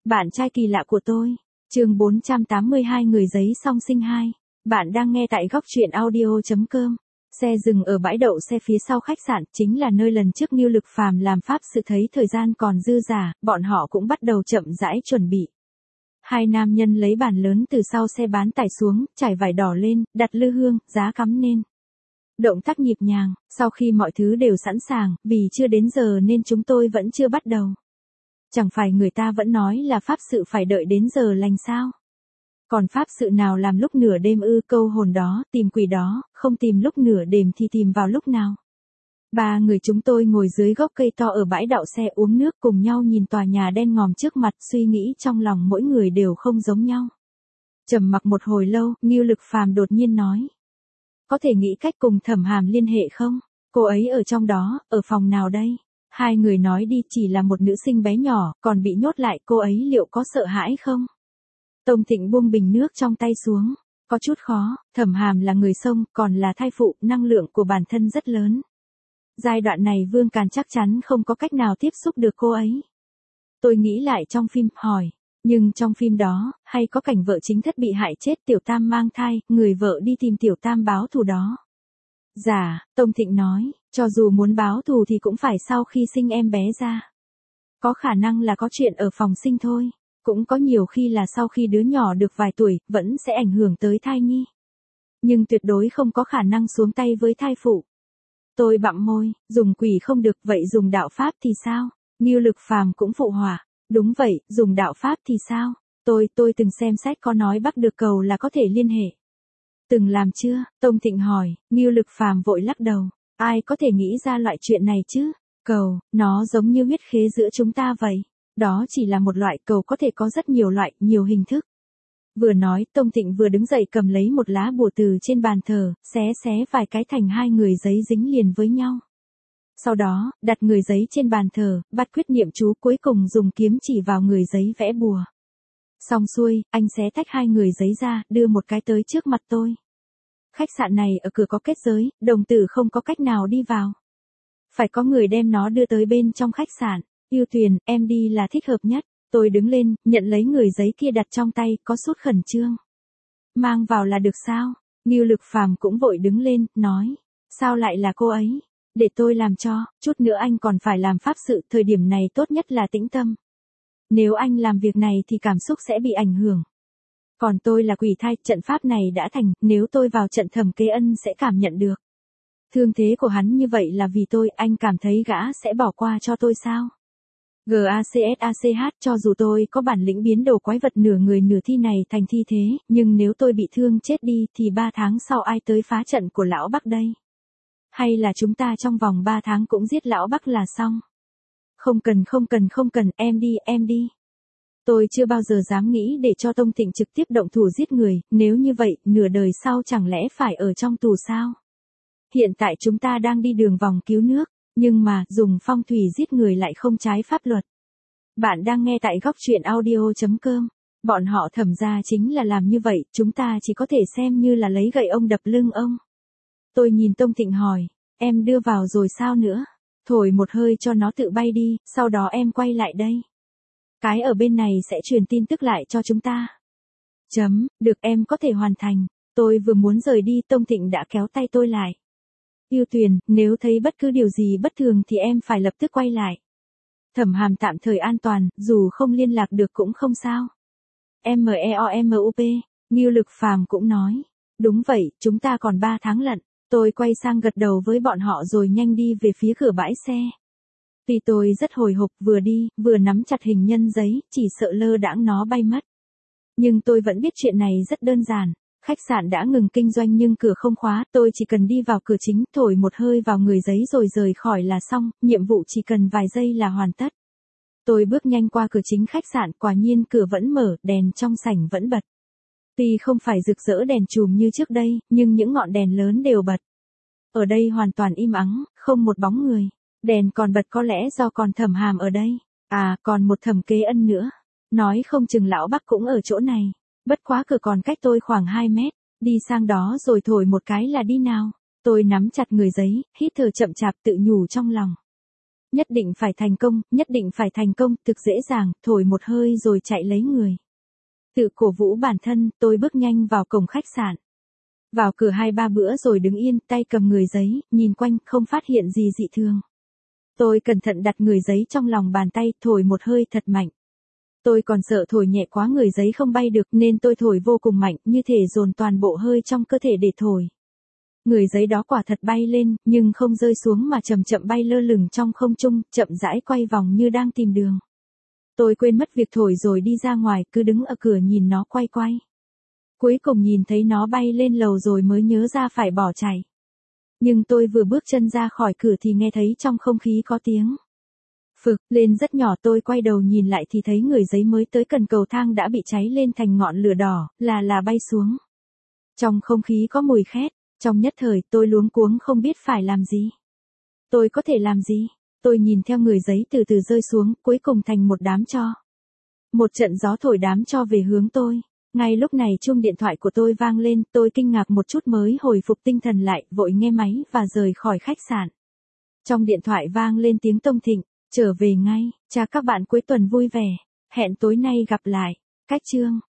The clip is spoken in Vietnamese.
Bạn trai kỳ lạ của tôi. Chương 482 người giấy song sinh 2. Bạn đang nghe tại góc truyện audio.com. Xe dừng ở bãi đậu xe phía sau khách sạn, chính là nơi lần trước Ngưu Lực Phàm làm pháp sự thấy thời gian còn dư dả, bọn họ cũng bắt đầu chậm rãi chuẩn bị. Hai nam nhân lấy bàn lớn từ sau xe bán tải xuống, trải vải đỏ lên, đặt lư hương, giá cắm nên. Động tác nhịp nhàng, sau khi mọi thứ đều sẵn sàng, vì chưa đến giờ nên chúng tôi vẫn chưa bắt đầu. Chẳng phải người ta vẫn nói là pháp sự phải đợi đến giờ lành sao? Còn pháp sự nào làm lúc nửa đêm ư? Câu hồn đó, tìm quỷ đó, không tìm lúc nửa đêm thì tìm vào lúc nào? Ba người chúng tôi ngồi dưới gốc cây to ở bãi đậu xe uống nước cùng nhau nhìn tòa nhà đen ngòm trước mặt, suy nghĩ trong lòng mỗi người đều không giống nhau. Trầm mặc một hồi lâu, Ngưu Lực Phàm đột nhiên nói. Có thể nghĩ cách cùng Thẩm Hàm liên hệ không? Cô ấy ở trong đó, ở phòng nào đây? Hai người nói đi, chỉ là một nữ sinh bé nhỏ, còn bị nhốt lại, cô ấy liệu có sợ hãi không? Tông Thịnh buông bình nước trong tay xuống. Có chút khó, Thẩm Hàm là người sông, còn là thai phụ, năng lượng của bản thân rất lớn. Giai đoạn này Vương Càn chắc chắn không có cách nào tiếp xúc được cô ấy. Tôi nghĩ lại trong phim, hỏi. Nhưng trong phim đó, hay có cảnh vợ chính thất bị hại chết, Tiểu Tam mang thai, người vợ đi tìm Tiểu Tam báo thù đó. Dạ, Tông Thịnh nói, cho dù muốn báo thù thì cũng phải sau khi sinh em bé ra. Có khả năng là có chuyện ở phòng sinh thôi, cũng có nhiều khi là sau khi đứa nhỏ được vài tuổi, vẫn sẽ ảnh hưởng tới thai nhi. Nhưng tuyệt đối không có khả năng xuống tay với thai phụ. Tôi bặm môi, dùng quỷ không được, vậy dùng đạo pháp thì sao? Ngưu Lực Phàm cũng phụ họa. Đúng vậy, dùng đạo pháp thì sao? Tôi từng xem xét có nói bắt được cầu là có thể liên hệ. Từng làm chưa? Tông Thịnh hỏi. Ngưu Lực Phàm vội lắc đầu. Ai có thể nghĩ ra loại chuyện này chứ? Cầu, nó giống như huyết khế giữa chúng ta vậy. Đó chỉ là một loại cầu, có thể có rất nhiều loại, nhiều hình thức. Vừa nói, Tông Thịnh vừa đứng dậy cầm lấy một lá bùa từ trên bàn thờ, xé vài cái thành hai người giấy dính liền với nhau. Sau đó, đặt người giấy trên bàn thờ, bắt quyết niệm chú, cuối cùng dùng kiếm chỉ vào người giấy vẽ bùa. Xong xuôi, anh xé tách hai người giấy ra, đưa một cái tới trước mặt tôi. Khách sạn này ở cửa có kết giới, đồng tử không có cách nào đi vào. Phải có người đem nó đưa tới bên trong khách sạn. Yêu Tuyền, em đi là thích hợp nhất. Tôi đứng lên, nhận lấy người giấy kia đặt trong tay, có chút khẩn trương. Mang vào là được sao? Ngưu Lực Phàm cũng vội đứng lên, nói. Sao lại là cô ấy? Để tôi làm cho, chút nữa anh còn phải làm pháp sự, thời điểm này tốt nhất là tĩnh tâm. Nếu anh làm việc này thì cảm xúc sẽ bị ảnh hưởng. Còn tôi là quỷ thai, trận pháp này đã thành, nếu tôi vào trận Thẩm Kế Ân sẽ cảm nhận được. Thương thế của hắn như vậy là vì tôi, anh cảm thấy gã sẽ bỏ qua cho tôi sao? GACSACH, cho dù tôi có bản lĩnh biến đồ quái vật nửa người nửa thi này thành thi thế, nhưng nếu tôi bị thương chết đi thì 3 tháng sau ai tới phá trận của lão Bắc đây? Hay là chúng ta trong vòng 3 tháng cũng giết lão Bắc là xong? Không cần, em đi. Tôi chưa bao giờ dám nghĩ để cho Tông Thịnh trực tiếp động thủ giết người, nếu như vậy, nửa đời sau chẳng lẽ phải ở trong tù sao? Hiện tại chúng ta đang đi đường vòng cứu nước, nhưng mà, dùng phong thủy giết người lại không trái pháp luật. Bạn đang nghe tại góc truyện audio.com. Bọn họ Thẩm gia chính là làm như vậy, chúng ta chỉ có thể xem như là lấy gậy ông đập lưng ông. Tôi nhìn Tông Thịnh hỏi, em đưa vào rồi sao nữa? Thổi một hơi cho nó tự bay đi, sau đó em quay lại đây. Cái ở bên này sẽ truyền tin tức lại cho chúng ta. Được, em có thể hoàn thành. Tôi vừa muốn rời đi, Tông Thịnh đã kéo tay tôi lại. Yêu Tuyền, nếu thấy bất cứ điều gì bất thường thì em phải lập tức quay lại. Thẩm Hàm tạm thời an toàn, dù không liên lạc được cũng không sao. MEOMUP, Ngưu Lực Phàm cũng nói. Đúng vậy, chúng ta còn 3 tháng lận. Tôi quay sang gật đầu với bọn họ rồi nhanh đi về phía cửa bãi xe. Tuy tôi rất hồi hộp, vừa đi, vừa nắm chặt hình nhân giấy, chỉ sợ lơ đãng nó bay mất. Nhưng tôi vẫn biết chuyện này rất đơn giản. Khách sạn đã ngừng kinh doanh nhưng cửa không khóa, tôi chỉ cần đi vào cửa chính, thổi một hơi vào người giấy rồi rời khỏi là xong, nhiệm vụ chỉ cần vài giây là hoàn tất. Tôi bước nhanh qua cửa chính khách sạn, quả nhiên cửa vẫn mở, đèn trong sảnh vẫn bật. Tuy không phải rực rỡ đèn chùm như trước đây, nhưng những ngọn đèn lớn đều bật. Ở đây hoàn toàn im ắng, không một bóng người. Đèn còn bật có lẽ do còn Thẩm Hàm ở đây. À, còn một Thẩm Kế Ân nữa. Nói không chừng lão Bắc cũng ở chỗ này. Bất quá cửa còn cách tôi khoảng 2 mét. Đi sang đó rồi thổi một cái là đi nào. Tôi nắm chặt người giấy, hít thở chậm chạp tự nhủ trong lòng. Nhất định phải thành công, nhất định phải thành công, thực dễ dàng, thổi một hơi rồi chạy lấy người. Tự cổ vũ bản thân, tôi bước nhanh vào cổng khách sạn. Vào cửa 2-3 bữa rồi đứng yên, tay cầm người giấy, nhìn quanh, không phát hiện gì dị thường. Tôi cẩn thận đặt người giấy trong lòng bàn tay, thổi một hơi thật mạnh. Tôi còn sợ thổi nhẹ quá người giấy không bay được nên tôi thổi vô cùng mạnh, như thể dồn toàn bộ hơi trong cơ thể để thổi. Người giấy đó quả thật bay lên, nhưng không rơi xuống mà chậm chậm bay lơ lửng trong không trung, chậm rãi quay vòng như đang tìm đường. Tôi quên mất việc thổi rồi đi ra ngoài, cứ đứng ở cửa nhìn nó quay quay. Cuối cùng nhìn thấy nó bay lên lầu rồi mới nhớ ra phải bỏ chạy. Nhưng tôi vừa bước chân ra khỏi cửa thì nghe thấy trong không khí có tiếng phực lên rất nhỏ, tôi quay đầu nhìn lại thì thấy người giấy mới tới cần cầu thang đã bị cháy lên thành ngọn lửa đỏ, là bay xuống. Trong không khí có mùi khét, trong nhất thời tôi luống cuống không biết phải làm gì. Tôi có thể làm gì? Tôi nhìn theo người giấy từ từ rơi xuống, cuối cùng thành một đám tro. Một trận gió thổi đám tro về hướng tôi. Ngay lúc này chuông điện thoại của tôi vang lên, tôi kinh ngạc một chút mới hồi phục tinh thần lại, vội nghe máy và rời khỏi khách sạn. Trong điện thoại vang lên tiếng Tông Thịnh, trở về ngay, chào các bạn cuối tuần vui vẻ, hẹn tối nay gặp lại. Cách chương